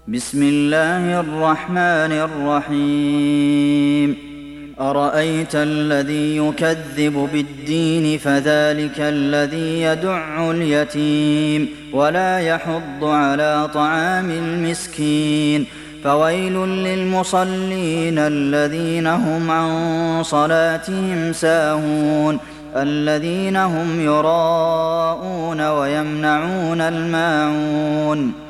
بسم الله الرحمن الرحيم أرأيت الذي يكذب بالدين فذلك الذي يدع اليتيم ولا يحض على طعام المسكين فويل للمصلين الذين هم عن صلاتهم ساهون الذين هم يراءون ويمنعون الماعون